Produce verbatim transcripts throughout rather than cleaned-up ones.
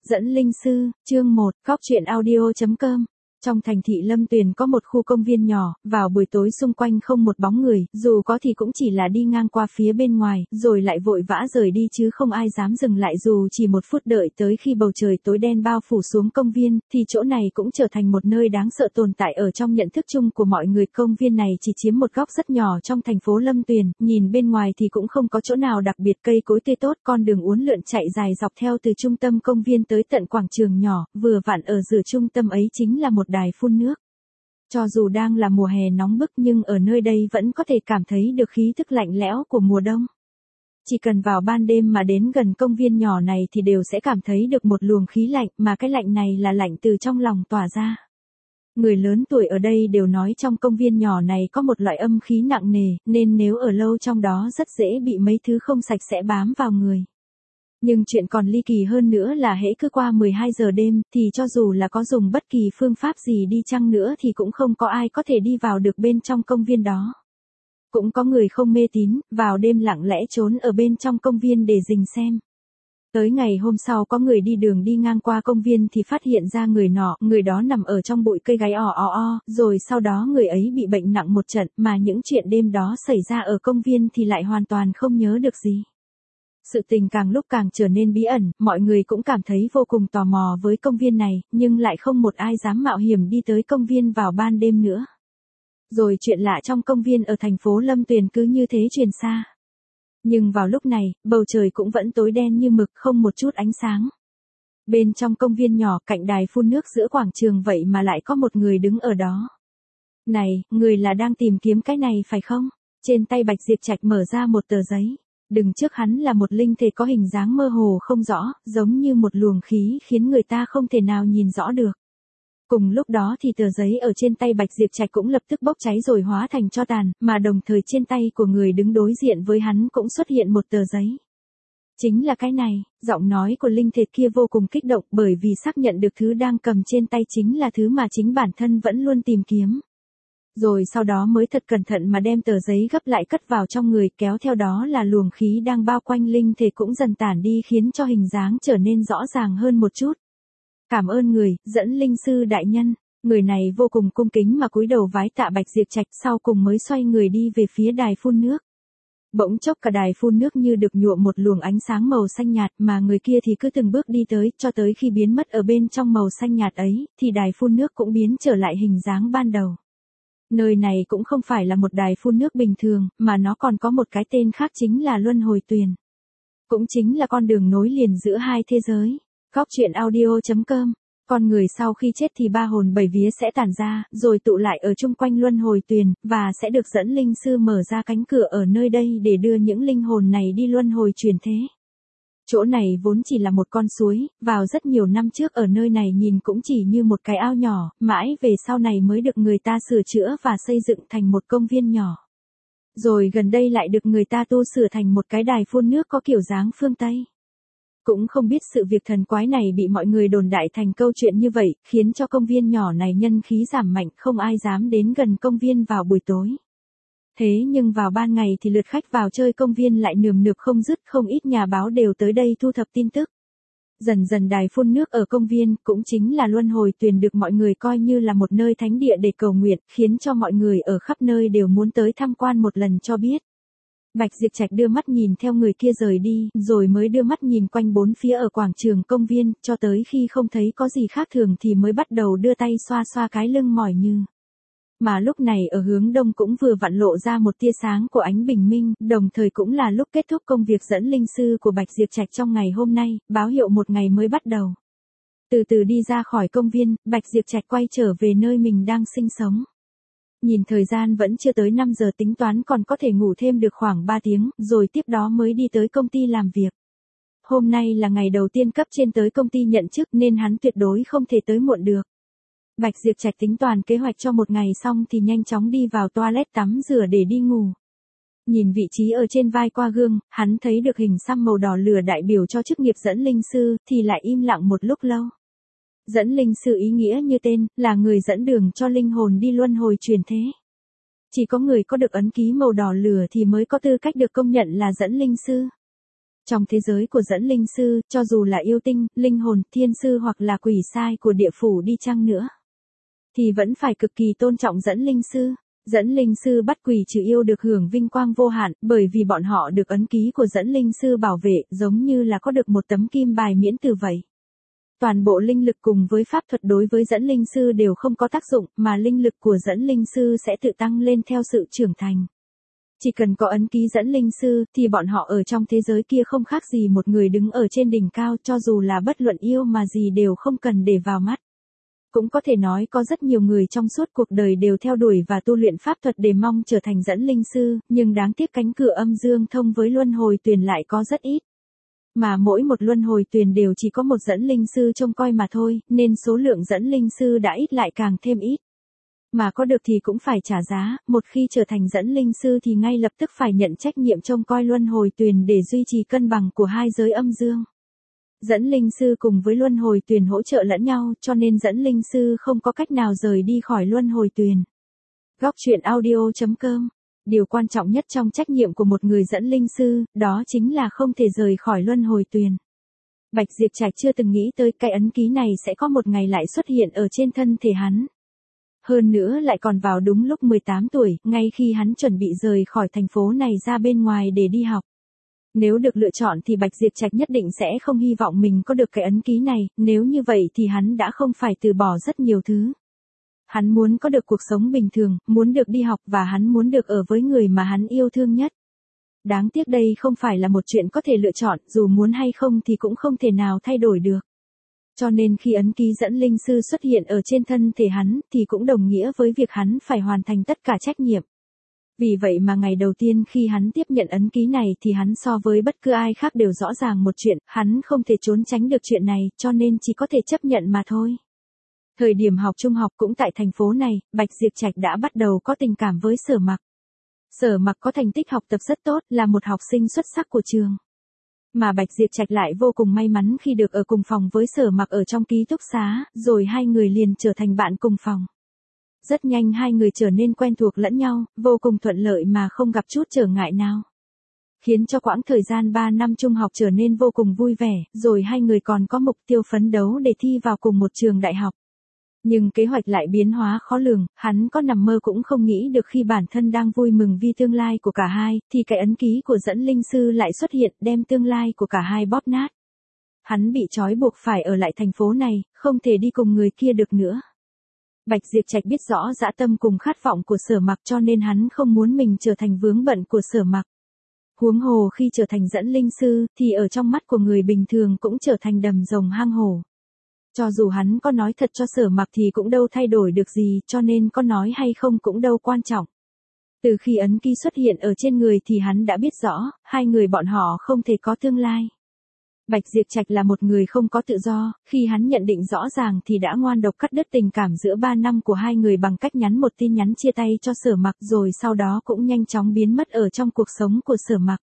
Dẫn linh sư, chương một, cóc truyện audio chấm com. Trong thành thị Lâm Tuyền có một khu công viên nhỏ, vào buổi tối xung quanh không một bóng người, dù có thì cũng chỉ là đi ngang qua phía bên ngoài, rồi lại vội vã rời đi chứ không ai dám dừng lại dù chỉ một phút. Đợi tới khi bầu trời tối đen bao phủ xuống công viên, thì chỗ này cũng trở thành một nơi đáng sợ tồn tại ở trong nhận thức chung của mọi người. Công viên này chỉ chiếm một góc rất nhỏ trong thành phố Lâm Tuyền, nhìn bên ngoài thì cũng không có chỗ nào đặc biệt, cây cối tươi tốt, con đường uốn lượn chạy dài dọc theo từ trung tâm công viên tới tận quảng trường nhỏ, vừa vặn ở giữa trung tâm ấy chính là một đài phun nước. Cho dù đang là mùa hè nóng bức nhưng ở nơi đây vẫn có thể cảm thấy được khí thức lạnh lẽo của mùa đông. Chỉ cần vào ban đêm mà đến gần công viên nhỏ này thì đều sẽ cảm thấy được một luồng khí lạnh, mà cái lạnh này là lạnh từ trong lòng tỏa ra. Người lớn tuổi ở đây đều nói trong công viên nhỏ này có một loại âm khí nặng nề, nên nếu ở lâu trong đó rất dễ bị mấy thứ không sạch sẽ bám vào người. Nhưng chuyện còn ly kỳ hơn nữa là hễ cứ qua mười hai giờ đêm, thì cho dù là có dùng bất kỳ phương pháp gì đi chăng nữa thì cũng không có ai có thể đi vào được bên trong công viên đó. Cũng có người không mê tín, vào đêm lặng lẽ trốn ở bên trong công viên để rình xem. Tới ngày hôm sau có người đi đường đi ngang qua công viên thì phát hiện ra người nọ, người đó nằm ở trong bụi cây gáy ò o o, rồi sau đó người ấy bị bệnh nặng một trận, mà những chuyện đêm đó xảy ra ở công viên thì lại hoàn toàn không nhớ được gì. Sự tình càng lúc càng trở nên bí ẩn, mọi người cũng cảm thấy vô cùng tò mò với công viên này, nhưng lại không một ai dám mạo hiểm đi tới công viên vào ban đêm nữa. Rồi chuyện lạ trong công viên ở thành phố Lâm Tuyền cứ như thế truyền xa. Nhưng vào lúc này, bầu trời cũng vẫn tối đen như mực, không một chút ánh sáng. Bên trong công viên nhỏ, cạnh đài phun nước giữa quảng trường vậy mà lại có một người đứng ở đó. Này, người là đang tìm kiếm cái này phải không? Trên tay Bạch Diệp Trạch mở ra một tờ giấy. Đứng trước hắn là một linh thể có hình dáng mơ hồ không rõ, giống như một luồng khí khiến người ta không thể nào nhìn rõ được. Cùng lúc đó thì tờ giấy ở trên tay Bạch Diệp Trạch cũng lập tức bốc cháy rồi hóa thành tro tàn, mà đồng thời trên tay của người đứng đối diện với hắn cũng xuất hiện một tờ giấy. Chính là cái này, giọng nói của linh thể kia vô cùng kích động bởi vì xác nhận được thứ đang cầm trên tay chính là thứ mà chính bản thân vẫn luôn tìm kiếm. Rồi sau đó mới thật cẩn thận mà đem tờ giấy gấp lại cất vào trong người, kéo theo đó là luồng khí đang bao quanh linh thể cũng dần tản đi khiến cho hình dáng trở nên rõ ràng hơn một chút. Cảm ơn người, dẫn linh sư đại nhân. Người này vô cùng cung kính mà cúi đầu vái tạ Bạch Diệp Trạch, sau cùng mới xoay người đi về phía đài phun nước. Bỗng chốc cả đài phun nước như được nhuộm một luồng ánh sáng màu xanh nhạt, mà người kia thì cứ từng bước đi tới, cho tới khi biến mất ở bên trong màu xanh nhạt ấy, thì đài phun nước cũng biến trở lại hình dáng ban đầu. Nơi này cũng không phải là một đài phun nước bình thường, mà nó còn có một cái tên khác chính là Luân Hồi Tuyền. Cũng chính là con đường nối liền giữa hai thế giới. Cóc truyện audio chấm com. Con người sau khi chết thì ba hồn bảy vía sẽ tản ra, rồi tụ lại ở chung quanh Luân Hồi Tuyền, và sẽ được dẫn linh sư mở ra cánh cửa ở nơi đây để đưa những linh hồn này đi luân hồi chuyển thế. Chỗ này vốn chỉ là một con suối, vào rất nhiều năm trước ở nơi này nhìn cũng chỉ như một cái ao nhỏ, mãi về sau này mới được người ta sửa chữa và xây dựng thành một công viên nhỏ. Rồi gần đây lại được người ta tu sửa thành một cái đài phun nước có kiểu dáng phương Tây. Cũng không biết sự việc thần quái này bị mọi người đồn đại thành câu chuyện như vậy, khiến cho công viên nhỏ này nhân khí giảm mạnh, không ai dám đến gần công viên vào buổi tối. Thế nhưng vào ban ngày thì lượt khách vào chơi công viên lại nườm nượp không dứt, không ít nhà báo đều tới đây thu thập tin tức. Dần dần đài phun nước ở công viên, cũng chính là Luân Hồi Tuyền, được mọi người coi như là một nơi thánh địa để cầu nguyện, khiến cho mọi người ở khắp nơi đều muốn tới tham quan một lần cho biết. Bạch Diệp Trạch đưa mắt nhìn theo người kia rời đi, rồi mới đưa mắt nhìn quanh bốn phía ở quảng trường công viên, cho tới khi không thấy có gì khác thường thì mới bắt đầu đưa tay xoa xoa cái lưng mỏi như. Mà lúc này ở hướng đông cũng vừa vặn lộ ra một tia sáng của ánh bình minh, đồng thời cũng là lúc kết thúc công việc dẫn linh sư của Bạch Diệp Trạch trong ngày hôm nay, báo hiệu một ngày mới bắt đầu. Từ từ đi ra khỏi công viên, Bạch Diệp Trạch quay trở về nơi mình đang sinh sống. Nhìn thời gian vẫn chưa tới năm giờ, tính toán còn có thể ngủ thêm được khoảng ba tiếng, rồi tiếp đó mới đi tới công ty làm việc. Hôm nay là ngày đầu tiên cấp trên tới công ty nhận chức nên hắn tuyệt đối không thể tới muộn được. Bạch Diệp Trạch tính toàn kế hoạch cho một ngày xong thì nhanh chóng đi vào toilet tắm rửa để đi ngủ. Nhìn vị trí ở trên vai qua gương, hắn thấy được hình xăm màu đỏ lửa đại biểu cho chức nghiệp dẫn linh sư, thì lại im lặng một lúc lâu. Dẫn linh sư ý nghĩa như tên, là người dẫn đường cho linh hồn đi luân hồi chuyển thế. Chỉ có người có được ấn ký màu đỏ lửa thì mới có tư cách được công nhận là dẫn linh sư. Trong thế giới của dẫn linh sư, cho dù là yêu tinh, linh hồn, thiên sư hoặc là quỷ sai của địa phủ đi chăng nữa, thì vẫn phải cực kỳ tôn trọng dẫn linh sư. Dẫn linh sư bắt quỷ trừ yêu được hưởng vinh quang vô hạn, bởi vì bọn họ được ấn ký của dẫn linh sư bảo vệ, giống như là có được một tấm kim bài miễn tử vậy. Toàn bộ linh lực cùng với pháp thuật đối với dẫn linh sư đều không có tác dụng, mà linh lực của dẫn linh sư sẽ tự tăng lên theo sự trưởng thành. Chỉ cần có ấn ký dẫn linh sư, thì bọn họ ở trong thế giới kia không khác gì một người đứng ở trên đỉnh cao, cho dù là bất luận yêu mà gì đều không cần để vào mắt. Cũng có thể nói có rất nhiều người trong suốt cuộc đời đều theo đuổi và tu luyện pháp thuật để mong trở thành dẫn linh sư, nhưng đáng tiếc cánh cửa âm dương thông với luân hồi tuyền lại có rất ít. Mà mỗi một luân hồi tuyền đều chỉ có một dẫn linh sư trông coi mà thôi, nên số lượng dẫn linh sư đã ít lại càng thêm ít. Mà có được thì cũng phải trả giá, một khi trở thành dẫn linh sư thì ngay lập tức phải nhận trách nhiệm trông coi luân hồi tuyền để duy trì cân bằng của hai giới âm dương. Dẫn linh sư cùng với luân hồi tuyền hỗ trợ lẫn nhau, cho nên dẫn linh sư không có cách nào rời đi khỏi luân hồi tuyền. Góc truyện audio chấm com. Điều quan trọng nhất trong trách nhiệm của một người dẫn linh sư, đó chính là không thể rời khỏi luân hồi tuyền. Bạch Diệp Trạch chưa từng nghĩ tới cái ấn ký này sẽ có một ngày lại xuất hiện ở trên thân thể hắn. Hơn nữa lại còn vào đúng lúc mười tám tuổi, ngay khi hắn chuẩn bị rời khỏi thành phố này ra bên ngoài để đi học. Nếu được lựa chọn thì Bạch Diệp Trạch nhất định sẽ không hy vọng mình có được cái ấn ký này, nếu như vậy thì hắn đã không phải từ bỏ rất nhiều thứ. Hắn muốn có được cuộc sống bình thường, muốn được đi học và hắn muốn được ở với người mà hắn yêu thương nhất. Đáng tiếc đây không phải là một chuyện có thể lựa chọn, dù muốn hay không thì cũng không thể nào thay đổi được. Cho nên khi ấn ký dẫn linh sư xuất hiện ở trên thân thể hắn, thì cũng đồng nghĩa với việc hắn phải hoàn thành tất cả trách nhiệm. Vì vậy mà ngày đầu tiên khi hắn tiếp nhận ấn ký này thì hắn so với bất cứ ai khác đều rõ ràng một chuyện, hắn không thể trốn tránh được chuyện này, cho nên chỉ có thể chấp nhận mà thôi. Thời điểm học trung học cũng tại thành phố này, Bạch Diệp Trạch đã bắt đầu có tình cảm với Sở Mặc. Sở Mặc có thành tích học tập rất tốt, là một học sinh xuất sắc của trường. Mà Bạch Diệp Trạch lại vô cùng may mắn khi được ở cùng phòng với Sở Mặc ở trong ký túc xá, rồi hai người liền trở thành bạn cùng phòng. Rất nhanh hai người trở nên quen thuộc lẫn nhau, vô cùng thuận lợi mà không gặp chút trở ngại nào. Khiến cho quãng thời gian ba năm trung học trở nên vô cùng vui vẻ, rồi hai người còn có mục tiêu phấn đấu để thi vào cùng một trường đại học. Nhưng kế hoạch lại biến hóa khó lường, hắn có nằm mơ cũng không nghĩ được khi bản thân đang vui mừng vì tương lai của cả hai, thì cái ấn ký của dẫn linh sư lại xuất hiện đem tương lai của cả hai bóp nát. Hắn bị trói buộc phải ở lại thành phố này, không thể đi cùng người kia được nữa. Bạch Diệp Trạch biết rõ dã tâm cùng khát vọng của Sở Mặc cho nên hắn không muốn mình trở thành vướng bận của Sở Mặc. Huống hồ khi trở thành dẫn linh sư, thì ở trong mắt của người bình thường cũng trở thành đầm rồng hang hổ. Cho dù hắn có nói thật cho Sở Mặc thì cũng đâu thay đổi được gì, cho nên có nói hay không cũng đâu quan trọng. Từ khi ấn ký xuất hiện ở trên người thì hắn đã biết rõ, hai người bọn họ không thể có tương lai. Bạch Diệp Trạch là một người không có tự do, khi hắn nhận định rõ ràng thì đã ngoan độc cắt đứt tình cảm giữa ba năm của hai người bằng cách nhắn một tin nhắn chia tay cho Sở Mặc, rồi sau đó cũng nhanh chóng biến mất ở trong cuộc sống của Sở Mặc.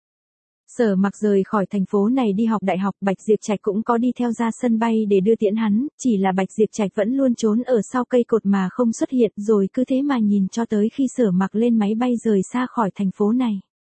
Sở Mặc rời khỏi thành phố này đi học đại học, Bạch Diệp Trạch cũng có đi theo ra sân bay để đưa tiễn hắn, chỉ là Bạch Diệp Trạch vẫn luôn trốn ở sau cây cột mà không xuất hiện, rồi cứ thế mà nhìn cho tới khi Sở Mặc lên máy bay rời xa khỏi thành phố này.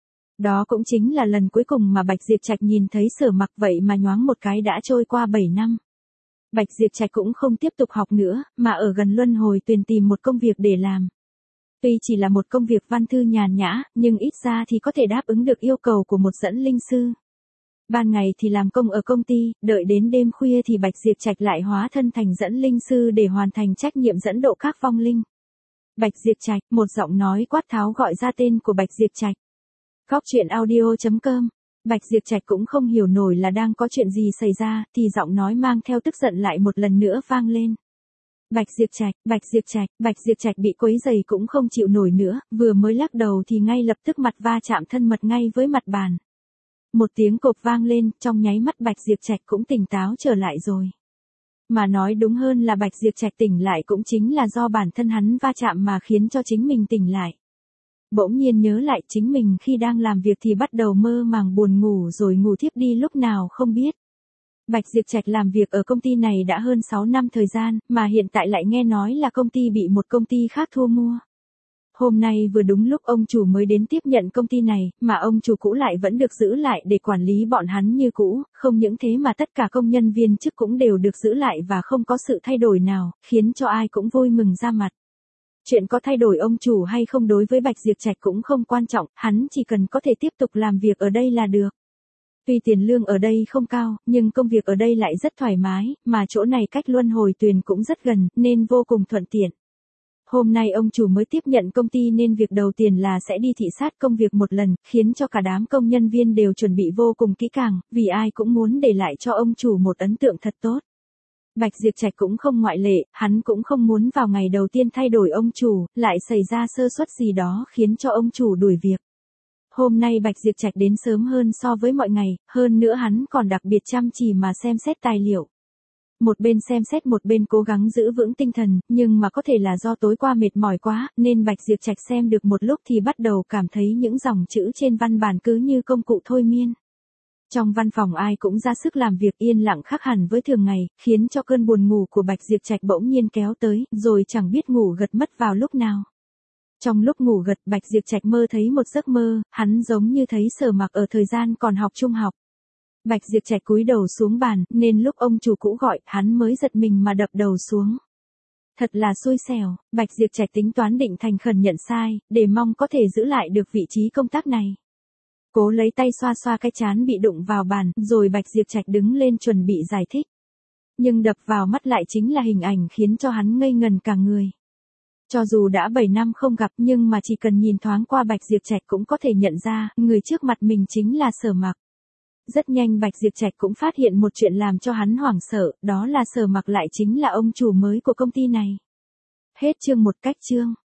Đó cũng chính là lần cuối cùng mà Bạch Diệp Trạch nhìn thấy Sở Mặc, vậy mà nhoáng một cái đã trôi qua bảy năm. Bạch Diệp Trạch cũng không tiếp tục học nữa, mà ở gần luân hồi tuyền tìm một công việc để làm. Tuy chỉ là một công việc văn thư nhàn nhã, nhưng ít ra thì có thể đáp ứng được yêu cầu của một dẫn linh sư. Ban ngày thì làm công ở công ty, đợi đến đêm khuya thì Bạch Diệp Trạch lại hóa thân thành dẫn linh sư để hoàn thành trách nhiệm dẫn độ các vong linh. Bạch Diệp Trạch, một giọng nói quát tháo gọi ra tên của Bạch Diệp Trạch. Góc truyện audio chấm com. Bạch Diệp Trạch cũng không hiểu nổi là đang có chuyện gì xảy ra, thì giọng nói mang theo tức giận lại một lần nữa vang lên. Bạch Diệp Trạch, Bạch Diệp Trạch, Bạch Diệp Trạch bị quấy rầy cũng không chịu nổi nữa, vừa mới lắc đầu thì ngay lập tức mặt va chạm thân mật ngay với mặt bàn. Một tiếng cộp vang lên, trong nháy mắt Bạch Diệp Trạch cũng tỉnh táo trở lại rồi. Mà nói đúng hơn là Bạch Diệp Trạch tỉnh lại cũng chính là do bản thân hắn va chạm mà khiến cho chính mình tỉnh lại. Bỗng nhiên nhớ lại chính mình khi đang làm việc thì bắt đầu mơ màng buồn ngủ rồi ngủ thiếp đi lúc nào không biết. Bạch Diệp Trạch làm việc ở công ty này đã hơn sáu năm thời gian, mà hiện tại lại nghe nói là công ty bị một công ty khác thu mua. Hôm nay vừa đúng lúc ông chủ mới đến tiếp nhận công ty này, mà ông chủ cũ lại vẫn được giữ lại để quản lý bọn hắn như cũ, không những thế mà tất cả công nhân viên chức cũng đều được giữ lại và không có sự thay đổi nào, khiến cho ai cũng vui mừng ra mặt. Chuyện có thay đổi ông chủ hay không đối với Bạch Diệp Trạch cũng không quan trọng, hắn chỉ cần có thể tiếp tục làm việc ở đây là được. Tuy tiền lương ở đây không cao, nhưng công việc ở đây lại rất thoải mái, mà chỗ này cách luân hồi tuyền cũng rất gần, nên vô cùng thuận tiện. Hôm nay ông chủ mới tiếp nhận công ty nên việc đầu tiên là sẽ đi thị sát công việc một lần, khiến cho cả đám công nhân viên đều chuẩn bị vô cùng kỹ càng, vì ai cũng muốn để lại cho ông chủ một ấn tượng thật tốt. Bạch Diệp Trạch cũng không ngoại lệ, hắn cũng không muốn vào ngày đầu tiên thay đổi ông chủ, lại xảy ra sơ suất gì đó khiến cho ông chủ đuổi việc. Hôm nay Bạch Diệp Trạch đến sớm hơn so với mọi ngày, hơn nữa hắn còn đặc biệt chăm chỉ mà xem xét tài liệu. Một bên xem xét một bên cố gắng giữ vững tinh thần, nhưng mà có thể là do tối qua mệt mỏi quá, nên Bạch Diệp Trạch xem được một lúc thì bắt đầu cảm thấy những dòng chữ trên văn bản cứ như công cụ thôi miên. Trong văn phòng ai cũng ra sức làm việc yên lặng khác hẳn với thường ngày, khiến cho cơn buồn ngủ của Bạch Diệp Trạch bỗng nhiên kéo tới, rồi chẳng biết ngủ gật mất vào lúc nào. Trong lúc ngủ gật Bạch Diệp Trạch mơ thấy một giấc mơ, hắn giống như thấy Sở Mặc ở thời gian còn học trung học. Bạch Diệp Trạch cúi đầu xuống bàn, nên lúc ông chủ cũ gọi, hắn mới giật mình mà đập đầu xuống. Thật là xui xẻo, Bạch Diệp Trạch tính toán định thành khẩn nhận sai, để mong có thể giữ lại được vị trí công tác này. Cố lấy tay xoa xoa cái trán bị đụng vào bàn, rồi Bạch Diệp Trạch đứng lên chuẩn bị giải thích. Nhưng đập vào mắt lại chính là hình ảnh khiến cho hắn ngây ngần cả người. Cho dù đã bảy năm không gặp nhưng mà chỉ cần nhìn thoáng qua Bạch Diệp Trạch cũng có thể nhận ra, người trước mặt mình chính là Sở Mặc. Rất nhanh Bạch Diệp Trạch cũng phát hiện một chuyện làm cho hắn hoảng sợ, đó là Sở Mặc lại chính là ông chủ mới của công ty này. Hết chương một cách chương.